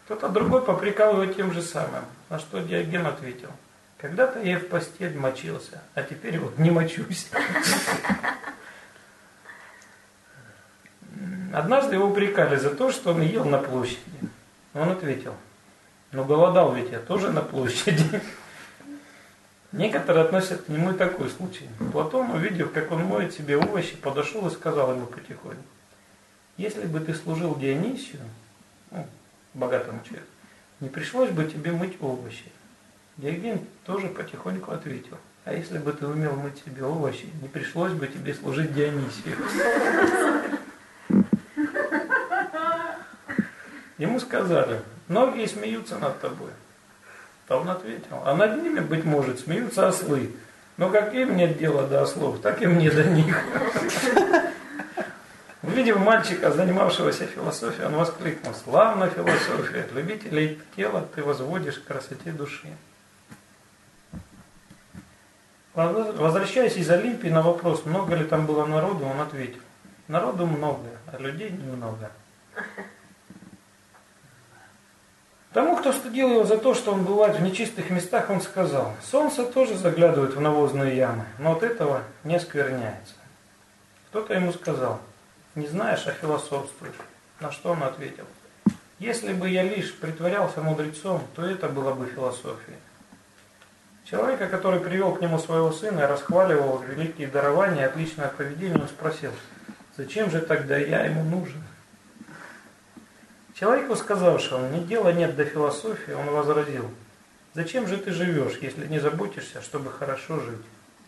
Кто-то другой попрекал его тем же самым, на что Диоген ответил: когда-то я в постель мочился, а теперь вот не мочусь. Однажды его упрекали за то, что он ел на площади. Он ответил: ну голодал ведь я тоже на площади. Некоторые относят к нему и такой случай. Платон, увидев, как он моет себе овощи, подошел и сказал ему потихоньку: если бы ты служил Дионисию, богатому человеку, не пришлось бы тебе мыть овощи. Диоген тоже потихоньку ответил: а если бы ты умел мыть себе овощи, не пришлось бы тебе служить Дионисию. Ему сказали: многие смеются над тобой. А он ответил: а над ними, быть может, смеются ослы. Но как им нет дела до ослов, так и мне до них. Увидев мальчика, занимавшегося философией, он воскликнул: славна философия, любителей тела ты возводишь к красоте души. Возвращаясь из Олимпии, на вопрос, много ли там было народу, он ответил: народу много, а людей немного. Тому, кто стыдил его за то, что он бывает в нечистых местах, он сказал: солнце тоже заглядывает в навозные ямы, но от этого не оскверняется. Кто-то ему сказал: не знаешь, а философствуешь. На что он ответил: если бы я лишь притворялся мудрецом, то это была бы философия. Человека, который привел к нему своего сына и расхваливал великие дарования и отличное поведение, он спросил: зачем же тогда я ему нужен? Человеку, сказавшему: ни дела нет до философии, он возразил: зачем же ты живешь, если не заботишься, чтобы хорошо жить?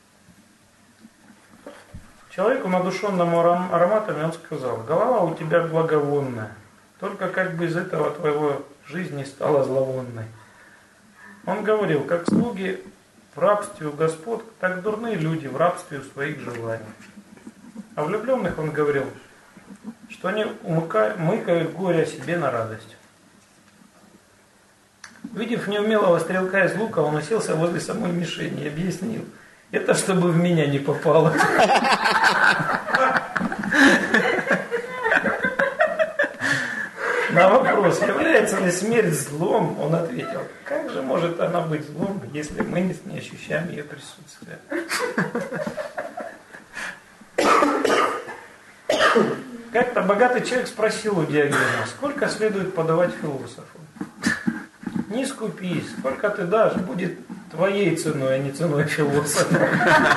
Человеку, надушенному ароматами, он сказал: голова у тебя благовонная, только как бы из этого твоего жизни стала зловонной. Он говорил: как слуги в рабстве у господ, так дурные люди в рабстве у своих желаний. А влюбленных он говорил, что они мыкают горе себе на радость. Увидев неумелого стрелка из лука, он уселся возле самой мишени и объяснил: это чтобы в меня не попало. На вопрос, является ли смерть злом, он ответил: как же может она быть злом, если мы не ощущаем ее присутствия? Как-то богатый человек спросил у Диогена: сколько следует подавать философу? Не скупись, сколько ты дашь, будет твоей ценой, а не ценой философа.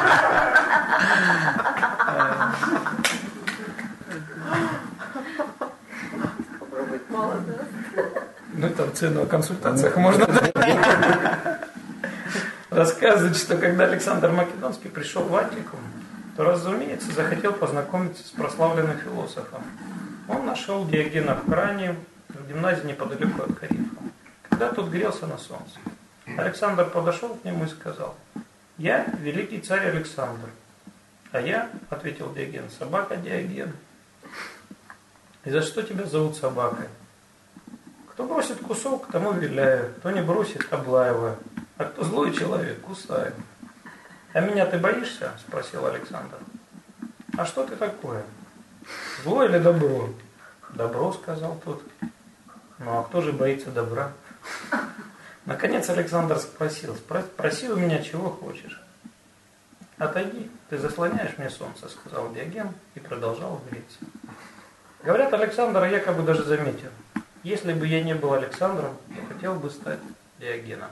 Ну, там цену о консультациях можно дать. Рассказывает, что когда Александр Македонский пришел в Аттику, то, разумеется, захотел познакомиться с прославленным философом. Он нашел Диогена в Кране, в гимназии неподалеку от Карифа, когда тот грелся на солнце. Александр подошел к нему и сказал: я великий царь Александр. А я, ответил Диоген, собака Диоген. И за что тебя зовут собакой? Кто бросит кусок, тому виляю, кто не бросит, облаиваю, а кто злой человек, кусаю. А меня ты боишься? Спросил Александр. А что ты такое? Зло или добро? Добро, сказал тот. Ну а кто же боится добра? Наконец Александр спросил: проси у меня чего хочешь. Отойди, ты заслоняешь мне солнце, сказал Диоген и продолжал греться. Говорят, Александр якобы даже заметил: если бы я не был Александром, то хотел бы стать Диогеном.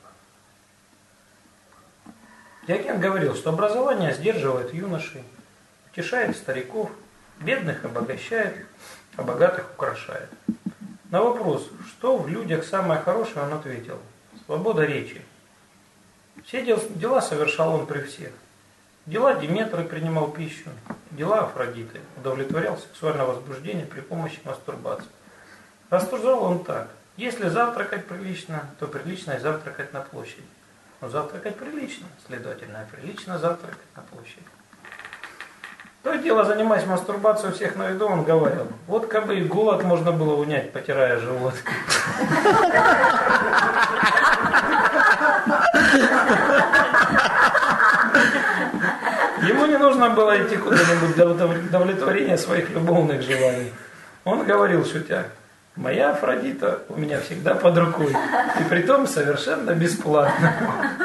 Диоген говорил, что образование сдерживает юношей, утешает стариков, бедных обогащает, а богатых украшает. На вопрос, что в людях самое хорошее, он ответил: свобода речи. Все дела совершал он при всех. Дела Диметры принимал пищу, дела Афродиты удовлетворял сексуальное возбуждение при помощи мастурбации. Рассуждал он так: если завтракать прилично, то прилично и завтракать на площади. Но завтракать прилично, следовательно, прилично завтракать на площади. То и дело, занимаясь мастурбацией у всех на виду, он говорил: вот как бы и голод можно было унять, потирая живот. Ему не нужно было идти куда-нибудь для удовлетворения своих любовных желаний. Он говорил, шутя: Моя Афродита у меня всегда под рукой. И притом совершенно бесплатно.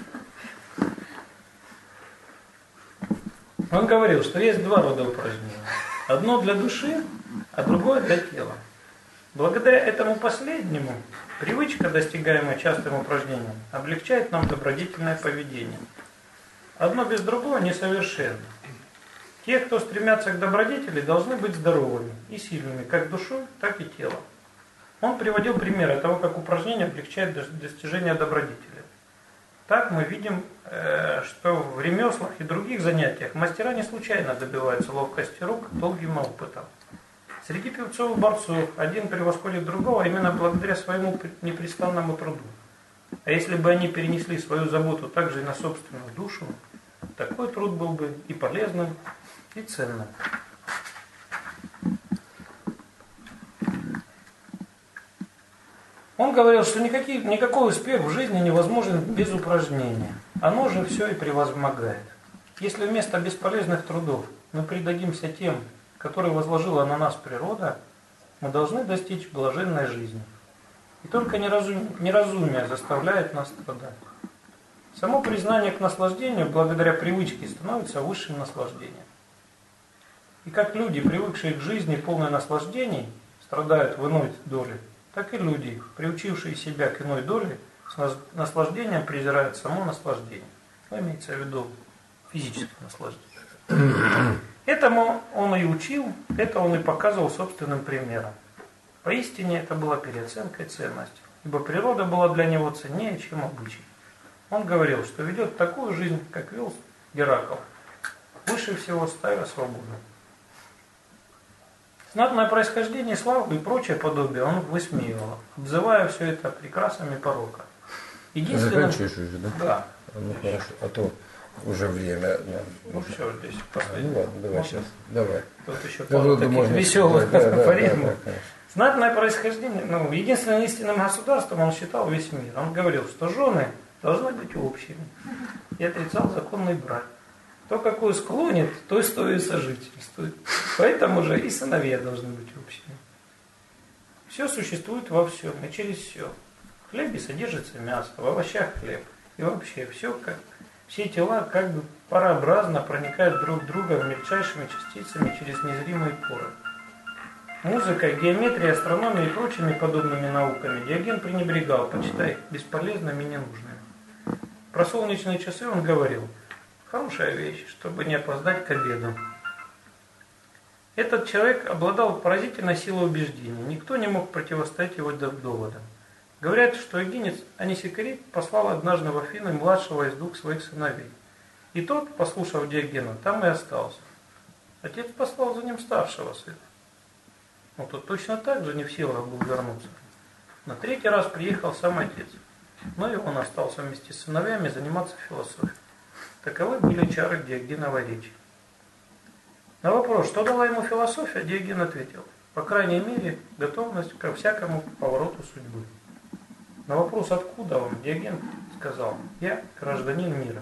Он говорил, что есть два рода упражнений. Одно для души, а другое для тела. Благодаря этому последнему, привычка, достигаемая частым упражнением, облегчает нам добродетельное поведение. Одно без другого несовершенно. Те, кто стремятся к добродетели, должны быть здоровыми и сильными, как душой, так и телом. Он приводил примеры того, как упражнение облегчает достижение добродетели. Так мы видим, что в ремеслах и других занятиях мастера не случайно добиваются ловкости рук долгим опытом. Среди певцов и борцов один превосходит другого именно благодаря своему непрестанному труду. А если бы они перенесли свою заботу также и на собственную душу, такой труд был бы и полезным, и ценным. Он говорил, что никакой успех в жизни невозможен без упражнения. Оно же все и превозмогает. Если вместо бесполезных трудов мы предадимся тем, которые возложила на нас природа, мы должны достичь блаженной жизни. И только неразумие заставляет нас страдать. Само признание к наслаждению благодаря привычке становится высшим наслаждением. И как люди, привыкшие к жизни полной наслаждений, страдают в иной доле, так и люди, приучившие себя к иной доле, с наслаждением презирают само наслаждение. Ну, имеется в виду физическое наслаждение. Этому он и учил, это он и показывал собственным примером. Поистине это была переоценкой ценности, ибо природа была для него ценнее, чем обычай. Он говорил, что ведет такую жизнь, как вел Геракл, выше всего ставя свободу. Знатное происхождение, славу и прочее подобие он высмеивал, обзывая все это прекрасами порока. Единственное... Заканчиваешь уже, да? Да. Ну хорошо, а то уже время. Ну все, здесь последний. Ну ладно, давай сейчас. Давай. Тут еще пару таких веселых афоризмов. Знатное происхождение, единственным истинным государством он считал весь мир. Он говорил, что жены должны быть общими. И отрицал законный брак. То, какую склонит, то и стоит сожительствует. Поэтому же и сыновья должны быть общими. Все существует во всем и через все. В хлебе содержится мясо, в овощах хлеб. И вообще все тела как бы парообразно проникают друг в друга мельчайшими частицами через незримые поры. Музыкой, геометрией, астрономией и прочими подобными науками Диоген пренебрегал, почитая их бесполезными и ненужными. Про солнечные часы он говорил: хорошая вещь, чтобы не опоздать к обеду. Этот человек обладал поразительной силой убеждений. Никто не мог противостоять его доводам. Говорят, что эгинец Анисикорид послал однажды в Афины младшего из двух своих сыновей. И тот, послушав Диогена, там и остался. Отец послал за ним старшего сына. Но тот точно так же не в силах был вернуться. На третий раз приехал сам отец. Но и он остался вместе с сыновьями заниматься философией. Таковы были чары Диогеновой речи. На вопрос, что дала ему философия, Диоген ответил: по крайней мере, готовность ко всякому повороту судьбы. На вопрос, откуда он, Диоген сказал: я гражданин мира.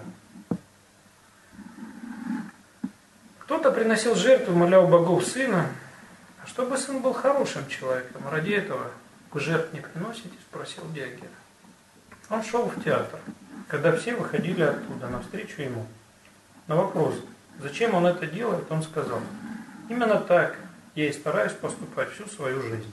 Кто-то приносил жертву, молял богов сына. А чтобы сын был хорошим человеком, ради этого вы жертв не приносите? Спросил Диоген. Он шел в театр, когда все выходили оттуда навстречу ему. На вопрос, зачем он это делает, он сказал: именно так я и стараюсь поступать всю свою жизнь.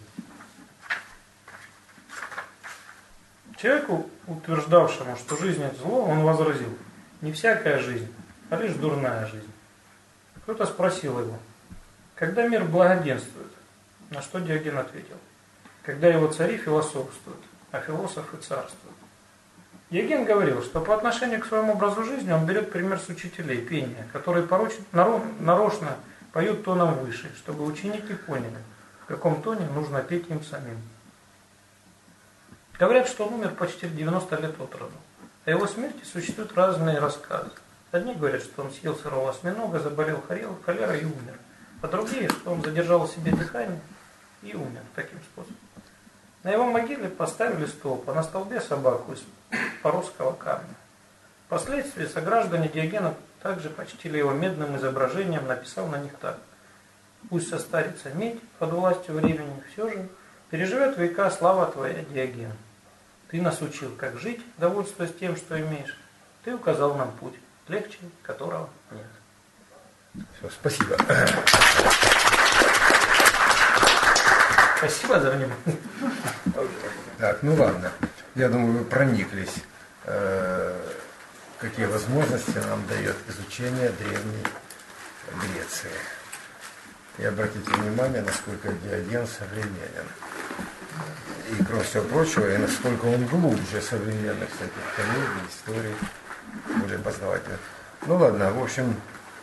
Человеку, утверждавшему, что жизнь это зло, он возразил: не всякая жизнь, а лишь дурная жизнь. Кто-то спросил его: когда мир благоденствует? На что Диоген ответил: когда его цари философствуют, а философы царствуют. Диоген говорил, что по отношению к своему образу жизни он берет пример с учителей пения, которые нарочно поют тоном выше, чтобы ученики поняли, в каком тоне нужно петь им самим. Говорят, что он умер почти в 90 лет от роду. О его смерти существуют разные рассказы. Одни говорят, что он съел сырого осьминога, заболел холерой и умер. А другие, что он задержал в себе дыхание и умер таким способом. На его могиле поставили столб, а на столбе собаку из поросского камня. Впоследствии сограждане Диогена также почтили его медным изображением, написав на них так: пусть состарится медь под властью времени, все же Переживет века слава твоя, Диоген. Ты нас учил, как жить, довольствуясь тем, что имеешь. Ты указал нам путь, легче которого нет. Все, спасибо. Спасибо за внимание. Так, ну ладно. Я думаю, вы прониклись, какие возможности нам дает изучение Древней Греции. И обратите внимание, насколько Диоген современен. И, кроме всего прочего, и насколько он глубже современных всяких комедий, историй, более познавательных. Ну ладно, в общем,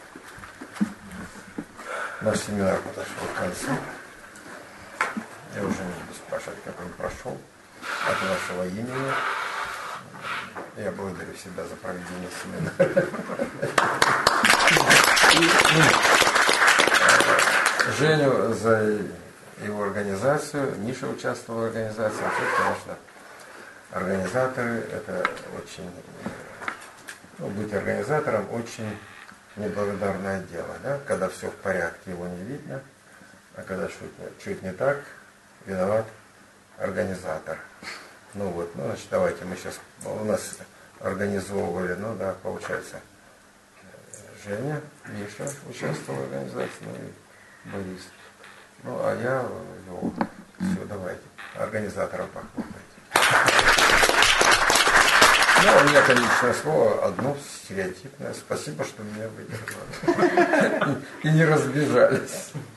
наш семинар подошел к концу. Я уже не буду спрашивать, как он прошел. От вашего имени я благодарю себя за проведение семинара. Женю за его организацию. Миша участвовал в организации. Вообще, конечно, организаторы — это очень... быть организатором очень неблагодарное дело. Да? Когда все в порядке, его не видно. А когда чуть не так, виноват организатор. Ну вот, ну значит, давайте мы сейчас... У нас организовывали, ну да, получается, Женя, Миша участвовал в организации, ну и Борис. Ну, а я вел. Все, давайте. Организатором похлопайте. Ну, у меня конечное слово одно стереотипное. Спасибо, что меня выдержали. И не разбежались.